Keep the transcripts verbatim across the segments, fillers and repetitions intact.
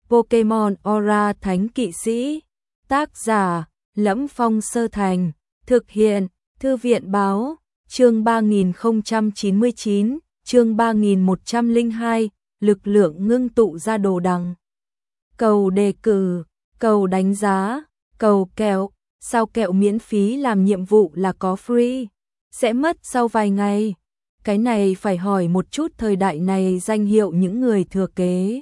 Pokemon Aura Thánh Kỵ Sĩ. Tác giả: Lẫm Phong Sơ Thành. Thực hiện: Thư viện báo. Chương ba nghìn không trăm chín mươi chín, chương ba nghìn một trăm lẻ hai, lực lượng ngưng tụ ra đồ đằng. Cầu đề cử, cầu đánh giá, cầu kẹo, sao kẹo miễn phí làm nhiệm vụ là có free, sẽ mất sau vài ngày. Cái này phải hỏi một chút thời đại này danh hiệu những người thừa kế.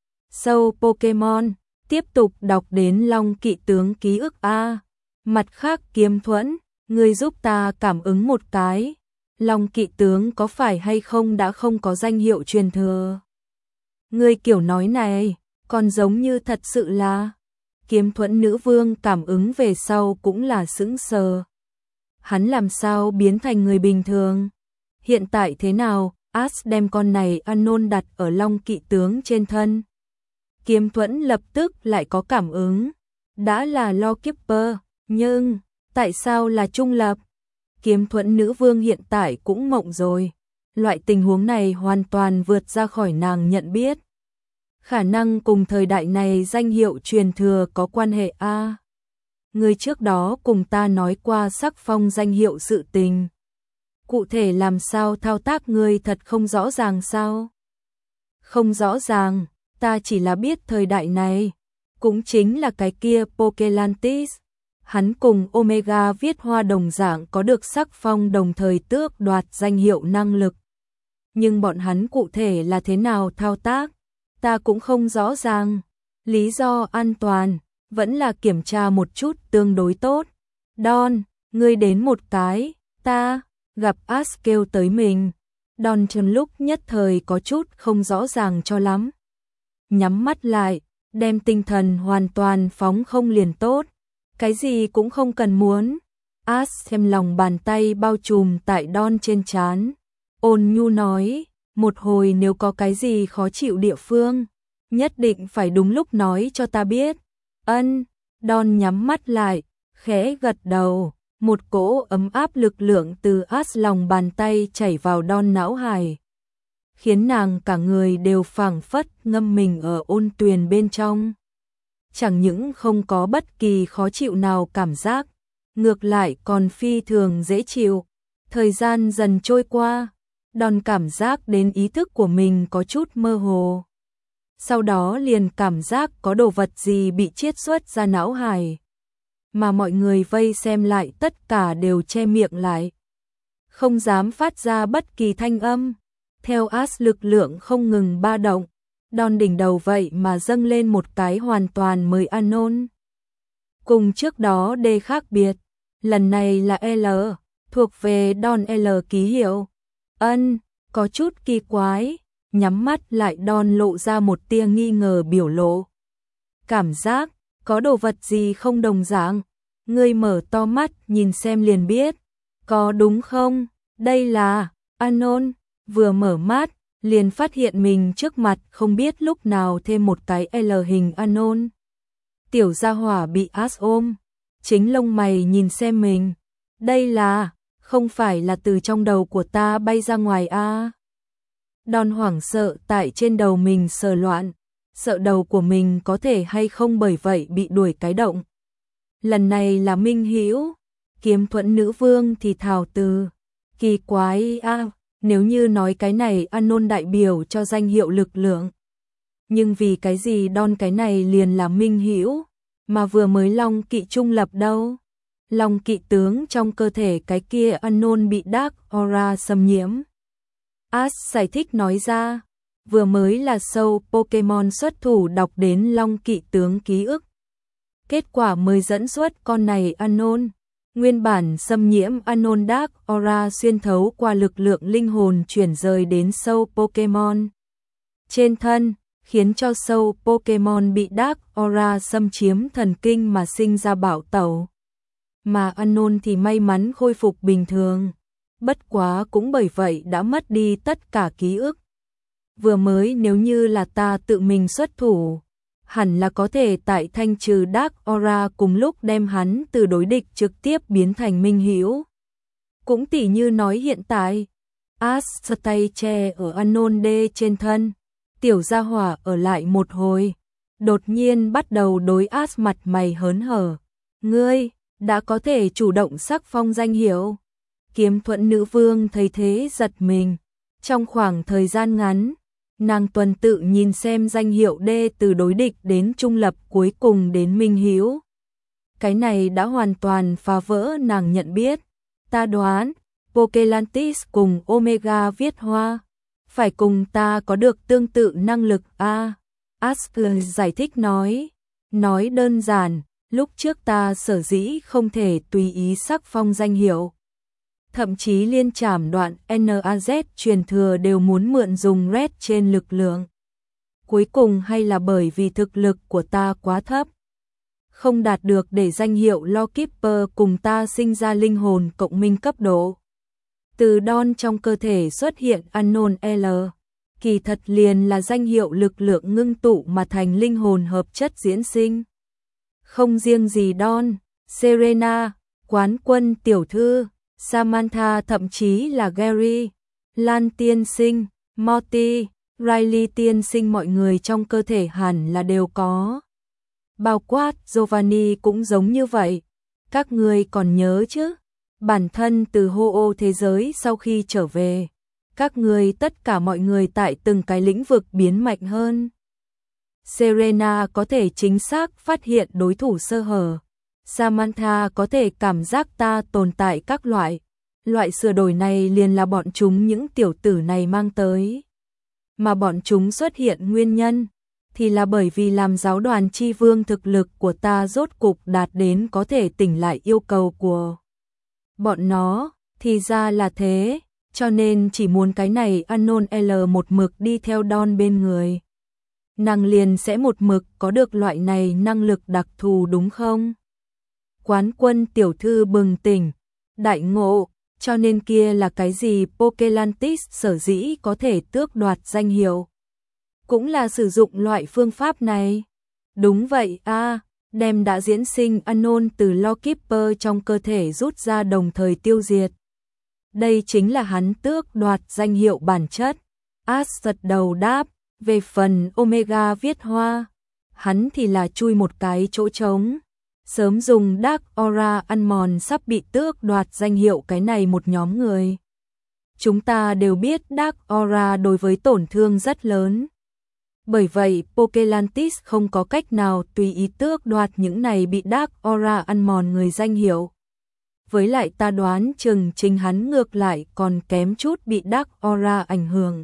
Sâu Pokemon, tiếp tục đọc đến Long Kỵ Tướng ký ức A. Mặt khác Kiếm Thuẫn, ngươi giúp ta cảm ứng một cái. Long Kỵ Tướng có phải hay không đã không có danh hiệu truyền thừa? Ngươi kiểu nói này, còn giống như thật sự là. Kiếm Thuẫn nữ vương cảm ứng về sau cũng là sững sờ. Hắn làm sao biến thành người bình thường? Hiện tại thế nào? Ash đem con này Anon đặt ở Long Kỵ Tướng trên thân. Kiếm Thuẫn lập tức lại có cảm ứng. Đã là Lawkeeper, nhưng tại sao là trung lập? Kiếm Thuẫn nữ vương hiện tại cũng mộng rồi. Loại tình huống này hoàn toàn vượt ra khỏi nàng nhận biết. Khả năng cùng thời đại này danh hiệu truyền thừa có quan hệ a. Người trước đó cùng ta nói qua sắc phong danh hiệu sự tình. Cụ thể làm sao thao tác người thật không rõ ràng sao? Không rõ ràng, ta chỉ là biết thời đại này. Cũng chính là cái kia Pokelantis. Hắn cùng Omega viết hoa đồng dạng có được sắc phong đồng thời tước đoạt danh hiệu năng lực. Nhưng bọn hắn cụ thể là thế nào thao tác? Ta cũng không rõ ràng. Lý do an toàn, vẫn là kiểm tra một chút tương đối tốt. Don, ngươi đến một cái, ta, gặp Ash kêu tới mình. Don trong lúc nhất thời có chút không rõ ràng cho lắm. Nhắm mắt lại, đem tinh thần hoàn toàn phóng không liền tốt. Cái gì cũng không cần muốn. Ash xem lòng bàn tay bao trùm tại Don trên trán. Ôn nhu nói, một hồi nếu có cái gì khó chịu địa phương, nhất định phải đúng lúc nói cho ta biết. Ân, Don nhắm mắt lại, khẽ gật đầu. Một cỗ ấm áp lực lượng từ Ash lòng bàn tay chảy vào Don não hải, khiến nàng cả người đều phảng phất ngâm mình ở ôn tuyền bên trong. Chẳng những không có bất kỳ khó chịu nào cảm giác, ngược lại còn phi thường dễ chịu. Thời gian dần trôi qua, Don cảm giác đến ý thức của mình có chút mơ hồ. Sau đó liền cảm giác có đồ vật gì bị chiết xuất ra não hải. Mà mọi người vây xem lại tất cả đều che miệng lại, không dám phát ra bất kỳ thanh âm. Theo Ash lực lượng không ngừng ba động, Don đỉnh đầu vậy mà dâng lên một cái hoàn toàn mới Anon. Cùng trước đó D khác biệt, lần này là L, thuộc về Don L ký hiệu. Ân, có chút kỳ quái, nhắm mắt lại Don lộ ra một tia nghi ngờ biểu lộ. Cảm giác, có đồ vật gì không đồng dạng, ngươi mở to mắt nhìn xem liền biết. Có đúng không? Đây là Anon. Vừa mở mắt, liền phát hiện mình trước mặt không biết lúc nào thêm một cái L hình Anon. Tiểu gia hỏa bị Ash ôm, chính lông mày nhìn xem mình. Đây là, không phải là từ trong đầu của ta bay ra ngoài a? À? Don hoảng sợ tại trên đầu mình sờ loạn, sợ đầu của mình có thể hay không bởi vậy bị đuổi cái động. Lần này là Minh Hữu. Kiếm Thuẫn nữ vương thì thào từ, kỳ quái a. À. Nếu như nói cái này Anon đại biểu cho danh hiệu lực lượng, nhưng vì cái gì Don cái này liền là Minh Hữu, mà vừa mới Long Kỵ trung lập đâu? Long Kỵ tướng trong cơ thể cái kia Anon bị Dark Aura xâm nhiễm. Ash giải thích nói ra, vừa mới là sâu Pokemon xuất thủ đọc đến Long Kỵ tướng ký ức. Kết quả mới dẫn xuất con này Anon. Nguyên bản xâm nhiễm Anon Dark Aura xuyên thấu qua lực lượng linh hồn chuyển rời đến sâu Pokemon trên thân, khiến cho sâu Pokemon bị Dark Aura xâm chiếm thần kinh mà sinh ra bạo tẩu. Mà Anon thì may mắn khôi phục bình thường, bất quá cũng bởi vậy đã mất đi tất cả ký ức. Vừa mới nếu như là ta tự mình xuất thủ, hẳn là có thể tại thanh trừ Dark Aura cùng lúc đem hắn từ đối địch trực tiếp biến thành Minh Hữu. Cũng tỉ như nói hiện tại, Ash tay che ở Anon D trên thân, tiểu gia hỏa ở lại một hồi, đột nhiên bắt đầu đối As mặt mày hớn hở. Ngươi, đã có thể chủ động sắc phong danh hiệu. Kiếm Thuẫn nữ vương thấy thế giật mình. Trong khoảng thời gian ngắn, nàng tuần tự nhìn xem danh hiệu D từ đối địch đến trung lập cuối cùng đến minh hữu. Cái này đã hoàn toàn phá vỡ nàng nhận biết. Ta đoán, Pokelantis cùng Omega viết hoa, phải cùng ta có được tương tự năng lực a. Asper giải thích nói, nói đơn giản, lúc trước ta sở dĩ không thể tùy ý sắc phong danh hiệu. Thậm chí liên trảm đoạn en a zét truyền thừa đều muốn mượn dùng Red trên lực lượng. Cuối cùng hay là bởi vì thực lực của ta quá thấp. Không đạt được để danh hiệu Lawkeeper cùng ta sinh ra linh hồn cộng minh cấp độ. Từ Dawn trong cơ thể xuất hiện Unknown L. Kỳ thật liền là danh hiệu lực lượng ngưng tụ mà thành linh hồn hợp chất diễn sinh. Không riêng gì Dawn, Serena, Quán Quân tiểu thư, Samantha thậm chí là Gary, Lan tiên sinh, Morty, Riley tiên sinh mọi người trong cơ thể hẳn là đều có. Bao quát Giovanni cũng giống như vậy. Các người còn nhớ chứ? Bản thân từ hô ô thế giới sau khi trở về, các người tất cả mọi người tại từng cái lĩnh vực biến mạnh hơn. Serena có thể chính xác phát hiện đối thủ sơ hở. Samantha có thể cảm giác ta tồn tại các loại. Loại sửa đổi này liền là bọn chúng những tiểu tử này mang tới. Mà bọn chúng xuất hiện nguyên nhân thì là bởi vì làm giáo đoàn chi vương thực lực của ta rốt cục đạt đến có thể tỉnh lại yêu cầu của bọn nó, thì ra là thế, cho nên chỉ muốn cái này Unknown L một mực đi theo Dawn bên người. Nàng liền sẽ một mực có được loại này năng lực đặc thù đúng không? Quán Quân tiểu thư bừng tỉnh, đại ngộ, cho nên kia là cái gì Pokelantis sở dĩ có thể tước đoạt danh hiệu. Cũng là sử dụng loại phương pháp này. Đúng vậy a, à, đem đã diễn sinh Unknown từ Lawkeeper trong cơ thể rút ra đồng thời tiêu diệt. Đây chính là hắn tước đoạt danh hiệu bản chất. As gật đầu đáp, về phần Omega viết hoa, hắn thì là chui một cái chỗ trống. Sớm dùng Dark Aura ăn mòn sắp bị tước đoạt danh hiệu cái này một nhóm người. Chúng ta đều biết Dark Aura đối với tổn thương rất lớn. Bởi vậy, Pokelantis không có cách nào tùy ý tước đoạt những này bị Dark Aura ăn mòn người danh hiệu. Với lại ta đoán chừng chính hắn ngược lại còn kém chút bị Dark Aura ảnh hưởng.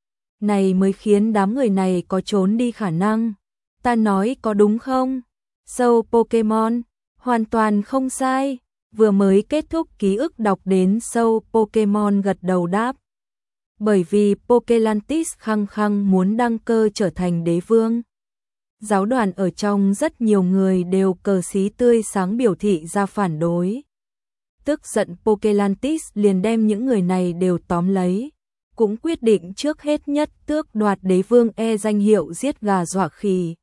Này mới khiến đám người này có trốn đi khả năng. Ta nói có đúng không? Sâu Pokemon, hoàn toàn không sai. Vừa mới kết thúc ký ức đọc đến sâu Pokemon gật đầu đáp. Bởi vì Pokelantis khăng khăng muốn đăng cơ trở thành đế vương. Giáo đoàn ở trong rất nhiều người đều cờ xí tươi sáng biểu thị ra phản đối. Tức giận Pokelantis liền đem những người này đều tóm lấy. Cũng quyết định trước hết nhất tước đoạt đế vương E danh hiệu giết gà dọa khỉ.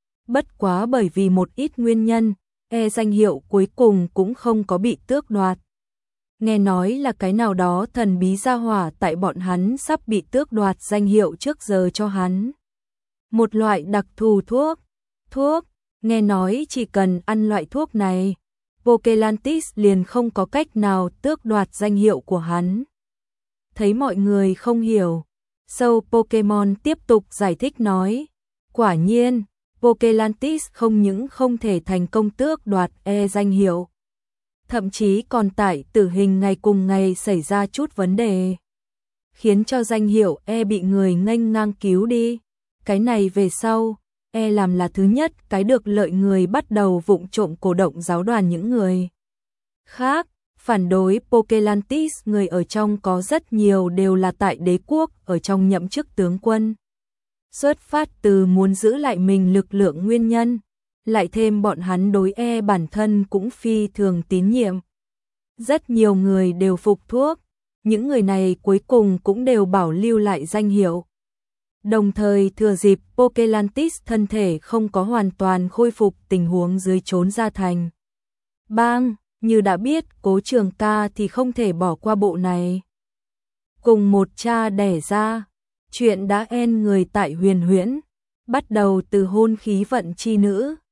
Bất quá bởi vì một ít nguyên nhân, E danh hiệu cuối cùng cũng không có bị tước đoạt. Nghe nói là cái nào đó thần bí gia hỏa tại bọn hắn sắp bị tước đoạt danh hiệu trước giờ cho hắn. Một loại đặc thù thuốc. Thuốc, nghe nói chỉ cần ăn loại thuốc này, Pokelantis liền không có cách nào tước đoạt danh hiệu của hắn. Thấy mọi người không hiểu, Sâu Pokemon tiếp tục giải thích nói, quả nhiên, Pokelantis không những không thể thành công tước đoạt E danh hiệu, thậm chí còn tại tử hình ngày cùng ngày xảy ra chút vấn đề, khiến cho danh hiệu E bị người nghênh ngang cứu đi. Cái này về sau, E làm là thứ nhất cái được lợi người bắt đầu vụng trộm cổ động giáo đoàn những người khác. Phản đối Pokelantis người ở trong có rất nhiều đều là tại đế quốc ở trong nhậm chức tướng quân. Xuất phát từ muốn giữ lại mình lực lượng nguyên nhân, lại thêm bọn hắn đối E bản thân cũng phi thường tín nhiệm. Rất nhiều người đều phục thuốc, những người này cuối cùng cũng đều bảo lưu lại danh hiệu. Đồng thời thừa dịp Pokelantis thân thể không có hoàn toàn khôi phục tình huống dưới trốn ra thành. Bang! Như đã biết Cố Trường Ca thì không thể bỏ qua bộ này. Cùng một cha đẻ ra, chuyện đã en người tại huyền huyễn. bắt đầu từ hôn khí vận chi nữ.